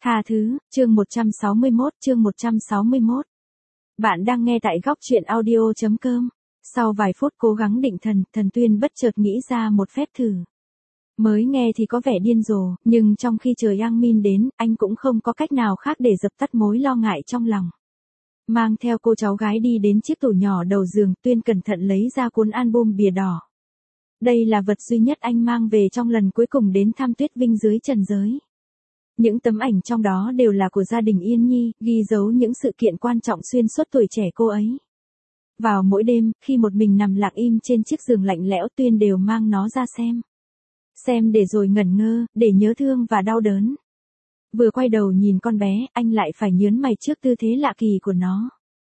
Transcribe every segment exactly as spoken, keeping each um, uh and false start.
Tha thứ, chương một trăm sáu mươi mốt, chương một trăm sáu mươi mốt. Bạn đang nghe tại góc truyện audio chấm com. Sau vài phút cố gắng định thần, Thần Tuyên bất chợt nghĩ ra một phép thử. Mới nghe thì có vẻ điên rồ, nhưng trong khi chờ Yang Min đến, anh cũng không có cách nào khác để dập tắt mối lo ngại trong lòng. Mang theo cô cháu gái đi đến chiếc tủ nhỏ đầu giường, Tuyên cẩn thận lấy ra cuốn album bìa đỏ. Đây là vật duy nhất anh mang về trong lần cuối cùng đến thăm Tuyết Vinh dưới trần giới. Những tấm ảnh trong đó đều là của gia đình Yên Nhi, ghi dấu những sự kiện quan trọng xuyên suốt tuổi trẻ cô ấy. Vào mỗi đêm, khi một mình nằm lặng im trên chiếc giường lạnh lẽo, Tuyên đều mang nó ra xem. Xem để rồi ngẩn ngơ, để nhớ thương và đau đớn. Vừa quay đầu nhìn con bé, anh lại phải nhớn mày trước tư thế lạ kỳ của nó.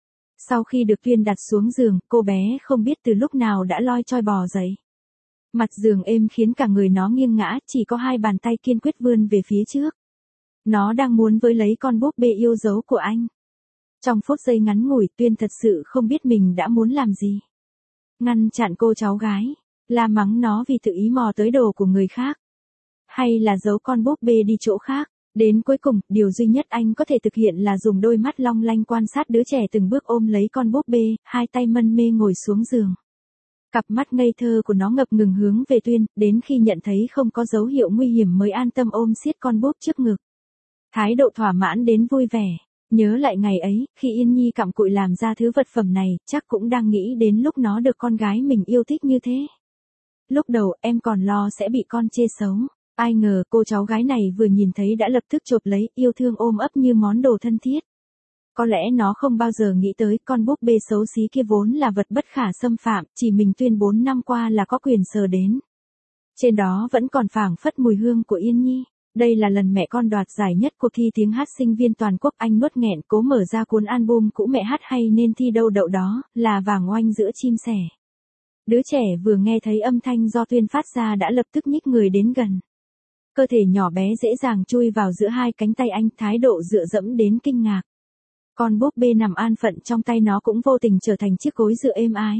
Sau khi được Tuyên đặt xuống giường, cô bé không biết từ lúc nào đã loi choi bò dậy. Mặt giường êm khiến cả người nó nghiêng ngã, chỉ có hai bàn tay kiên quyết vươn về phía trước. Nó đang muốn với lấy con búp bê yêu dấu của anh. Trong phút giây ngắn ngủi, Tuyên thật sự không biết mình đã muốn làm gì. Ngăn chặn cô cháu gái, la mắng nó vì tự ý mò tới đồ của người khác. Hay là giấu con búp bê đi chỗ khác. Đến cuối cùng, điều duy nhất anh có thể thực hiện là dùng đôi mắt long lanh quan sát đứa trẻ từng bước ôm lấy con búp bê, hai tay mân mê ngồi xuống giường. Cặp mắt ngây thơ của nó ngập ngừng hướng về Tuyên, đến khi nhận thấy không có dấu hiệu nguy hiểm mới an tâm ôm siết con búp trước ngực. Thái độ thỏa mãn đến vui vẻ. Nhớ lại ngày ấy, khi Yên Nhi cặm cụi làm ra thứ vật phẩm này, chắc cũng đang nghĩ đến lúc nó được con gái mình yêu thích như thế. Lúc đầu, em còn lo sẽ bị con chê xấu. Ai ngờ cô cháu gái này vừa nhìn thấy đã lập tức chộp lấy, yêu thương ôm ấp như món đồ thân thiết. Có lẽ nó không bao giờ nghĩ tới con búp bê xấu xí kia vốn là vật bất khả xâm phạm, chỉ mình Tuyên bốn năm qua là có quyền sờ đến. Trên đó vẫn còn phảng phất mùi hương của Yên Nhi. Đây là lần mẹ con đoạt giải nhất cuộc thi tiếng hát sinh viên toàn quốc. Anh nuốt nghẹn cố mở ra cuốn album cũ mẹ hát hay nên thi đâu đậu đó, là vàng oanh giữa chim sẻ. Đứa trẻ vừa nghe thấy âm thanh do Tuyên phát ra đã lập tức nhích người đến gần. Cơ thể nhỏ bé dễ dàng chui vào giữa hai cánh tay anh, thái độ dựa dẫm đến kinh ngạc. Con búp bê nằm an phận trong tay nó cũng vô tình trở thành chiếc gối dựa êm ái.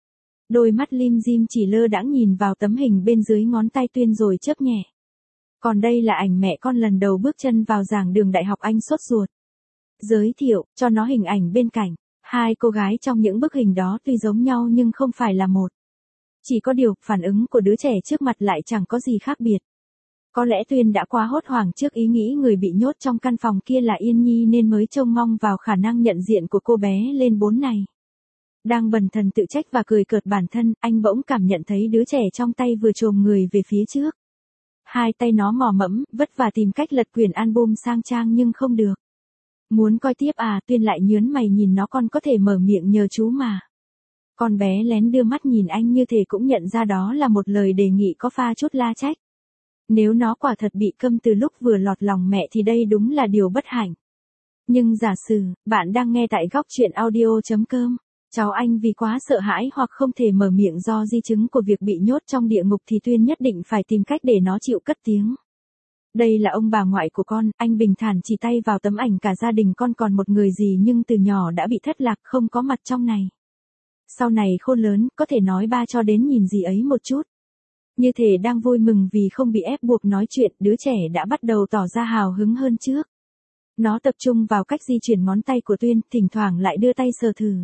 Đôi mắt lim dim chỉ lơ đãng nhìn vào tấm hình bên dưới ngón tay Tuyên rồi chớp nhẹ. Còn đây là ảnh mẹ con lần đầu bước chân vào giảng đường đại học, anh sốt ruột. Giới thiệu cho nó hình ảnh bên cạnh. Hai cô gái trong những bức hình đó tuy giống nhau nhưng không phải là một. Chỉ có điều, phản ứng của đứa trẻ trước mặt lại chẳng có gì khác biệt. Có lẽ Tuyên đã quá hốt hoảng trước ý nghĩ người bị nhốt trong căn phòng kia là Yên Nhi nên mới trông mong vào khả năng nhận diện của cô bé lên bốn này. Đang bần thần tự trách và cười cợt bản thân, anh bỗng cảm nhận thấy đứa trẻ trong tay vừa chồm người về phía trước. Hai tay nó mò mẫm, vất vả tìm cách lật quyển album sang trang nhưng không được. Muốn coi tiếp à? Tuyên lại nhớn mày nhìn nó, con có thể mở miệng nhờ chú mà. Con bé lén đưa mắt nhìn anh như thể cũng nhận ra đó là một lời đề nghị có pha chút la trách. Nếu nó quả thật bị câm từ lúc vừa lọt lòng mẹ thì đây đúng là điều bất hạnh. Nhưng giả sử, bạn đang nghe tại góc truyện audio chấm com. Cháu anh vì quá sợ hãi hoặc không thể mở miệng do di chứng của việc bị nhốt trong địa ngục thì Tuyên nhất định phải tìm cách để nó chịu cất tiếng. Đây là ông bà ngoại của con, anh bình thản chỉ tay vào tấm ảnh cả gia đình con còn một người gì nhưng từ nhỏ đã bị thất lạc không có mặt trong này. Sau này khôn lớn, có thể nói ba cho đến nhìn gì ấy một chút. Như thể đang vui mừng vì không bị ép buộc nói chuyện, đứa trẻ đã bắt đầu tỏ ra hào hứng hơn trước. Nó tập trung vào cách di chuyển ngón tay của Tuyên, thỉnh thoảng lại đưa tay sờ thử.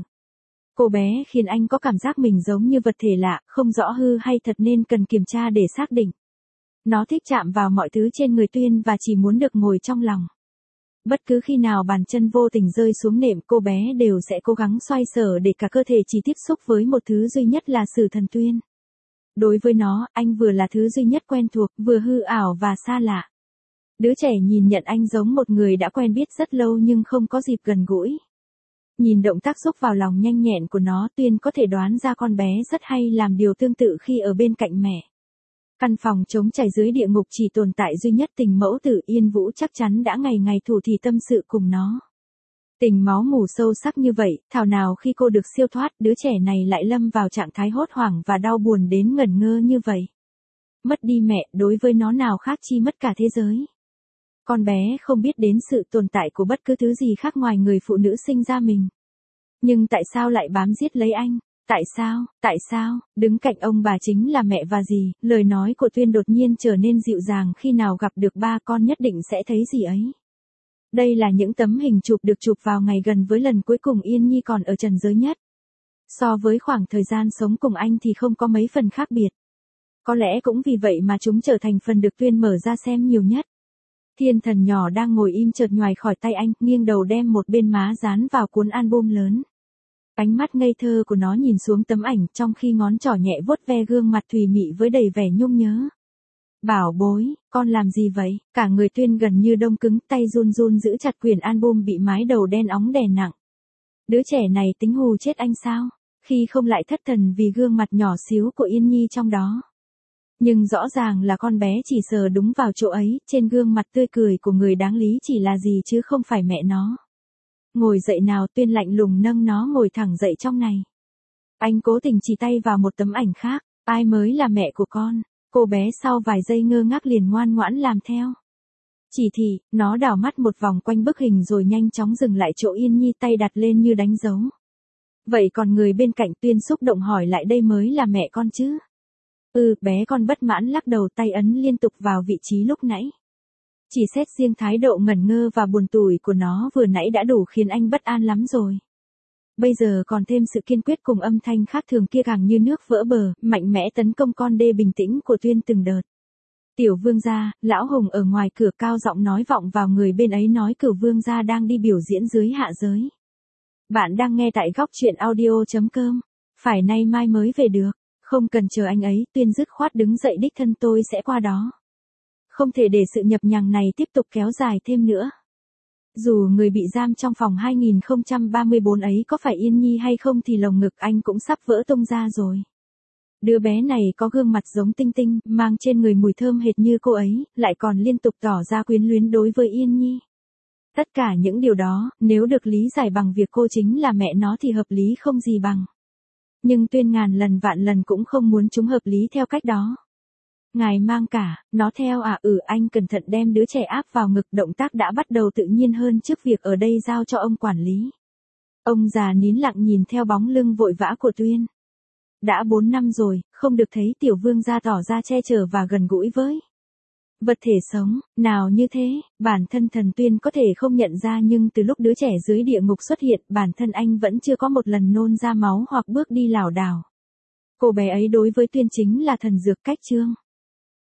Cô bé khiến anh có cảm giác mình giống như vật thể lạ, không rõ hư hay thật nên cần kiểm tra để xác định. Nó thích chạm vào mọi thứ trên người Tuyên và chỉ muốn được ngồi trong lòng. Bất cứ khi nào bàn chân vô tình rơi xuống nệm, cô bé đều sẽ cố gắng xoay sở để cả cơ thể chỉ tiếp xúc với một thứ duy nhất là Sử Thần Tuyên. Đối với nó, anh vừa là thứ duy nhất quen thuộc, vừa hư ảo và xa lạ. Đứa trẻ nhìn nhận anh giống một người đã quen biết rất lâu nhưng không có dịp gần gũi. Nhìn động tác xúc vào lòng nhanh nhẹn của nó, Tuyên có thể đoán ra con bé rất hay làm điều tương tự khi ở bên cạnh mẹ. Căn phòng trống trải dưới địa ngục chỉ tồn tại duy nhất tình mẫu tử Yên Vũ chắc chắn đã ngày ngày thủ thỉ tâm sự cùng nó. Tình máu mủ sâu sắc như vậy, thảo nào khi cô được siêu thoát, đứa trẻ này lại lâm vào trạng thái hốt hoảng và đau buồn đến ngẩn ngơ như vậy. Mất đi mẹ, đối với nó nào khác chi mất cả thế giới. Con bé không biết đến sự tồn tại của bất cứ thứ gì khác ngoài người phụ nữ sinh ra mình. Nhưng tại sao lại bám giết lấy anh? Tại sao, tại sao, đứng cạnh ông bà chính là mẹ và dì, lời nói của Tuyên đột nhiên trở nên dịu dàng khi nào gặp được ba con nhất định sẽ thấy gì ấy. Đây là những tấm hình chụp được chụp vào ngày gần với lần cuối cùng Yên Nhi còn ở trần giới nhất. So với khoảng thời gian sống cùng anh thì không có mấy phần khác biệt. Có lẽ cũng vì vậy mà chúng trở thành phần được Tuyên mở ra xem nhiều nhất. Thiên thần nhỏ đang ngồi im chợt nhoài khỏi tay anh, nghiêng đầu đem một bên má dán vào cuốn album lớn. Ánh mắt ngây thơ của nó nhìn xuống tấm ảnh trong khi ngón trỏ nhẹ vuốt ve gương mặt thùy mị với đầy vẻ nhung nhớ. Bảo bối, con làm gì vậy? Cả người Tuyên gần như đông cứng, tay run run giữ chặt quyển album bị mái đầu đen óng đè nặng. Đứa trẻ này tính hù chết anh sao? Khi không lại thất thần vì gương mặt nhỏ xíu của Yên Nhi trong đó. Nhưng rõ ràng là con bé chỉ sờ đúng vào chỗ ấy, trên gương mặt tươi cười của người đáng lý chỉ là gì chứ không phải mẹ nó. Ngồi dậy nào, Tuyên lạnh lùng nâng nó ngồi thẳng dậy trong này. Anh cố tình chỉ tay vào một tấm ảnh khác, ai mới là mẹ của con? Cô bé sau vài giây ngơ ngác liền ngoan ngoãn làm theo. Chỉ thị, nó đảo mắt một vòng quanh bức hình rồi nhanh chóng dừng lại chỗ Yên Nhi, tay đặt lên như đánh dấu. Vậy còn người bên cạnh? Tuyên xúc động hỏi lại, đây mới là mẹ con chứ? Ừ, bé con bất mãn lắc đầu, tay ấn liên tục vào vị trí lúc nãy. Chỉ xét riêng thái độ ngẩn ngơ và buồn tủi của nó vừa nãy đã đủ khiến anh bất an lắm rồi. Bây giờ còn thêm sự kiên quyết cùng âm thanh khác thường kia càng như nước vỡ bờ, mạnh mẽ tấn công con đê bình tĩnh của Tuyên từng đợt. Tiểu vương gia, lão Hùng ở ngoài cửa cao giọng nói vọng vào người bên ấy, nói cửu vương gia đang đi biểu diễn dưới hạ giới. Bạn đang nghe tại góc truyện audio chấm com. Phải nay mai mới về được. Không cần chờ anh ấy, Tuyên dứt khoát đứng dậy, đích thân tôi sẽ qua đó. Không thể để sự nhập nhằng này tiếp tục kéo dài thêm nữa. Dù người bị giam trong phòng hai nghìn không trăm ba mươi bốn ấy có phải Yên Nhi hay không thì lồng ngực anh cũng sắp vỡ tung ra rồi. Đứa bé này có gương mặt giống Tinh Tinh, mang trên người mùi thơm hệt như cô ấy, lại còn liên tục tỏ ra quyến luyến đối với Yên Nhi. Tất cả những điều đó, nếu được lý giải bằng việc cô chính là mẹ nó thì hợp lý không gì bằng. Nhưng Tuyên ngàn lần vạn lần cũng không muốn chúng hợp lý theo cách đó. Ngài mang cả, nó theo à? Ừ, anh cẩn thận đem đứa trẻ áp vào ngực, động tác đã bắt đầu tự nhiên hơn trước việc ở đây giao cho ông quản lý. Ông già nín lặng nhìn theo bóng lưng vội vã của Tuyên. Đã bốn năm rồi, không được thấy tiểu vương gia tỏ ra che chở và gần gũi với vật thể sống, nào như thế, bản thân thần Tuyên có thể không nhận ra, nhưng từ lúc đứa trẻ dưới địa ngục xuất hiện, bản thân anh vẫn chưa có một lần nôn ra máu hoặc bước đi lảo đảo. Cô bé ấy đối với Tuyên chính là thần dược cách chương.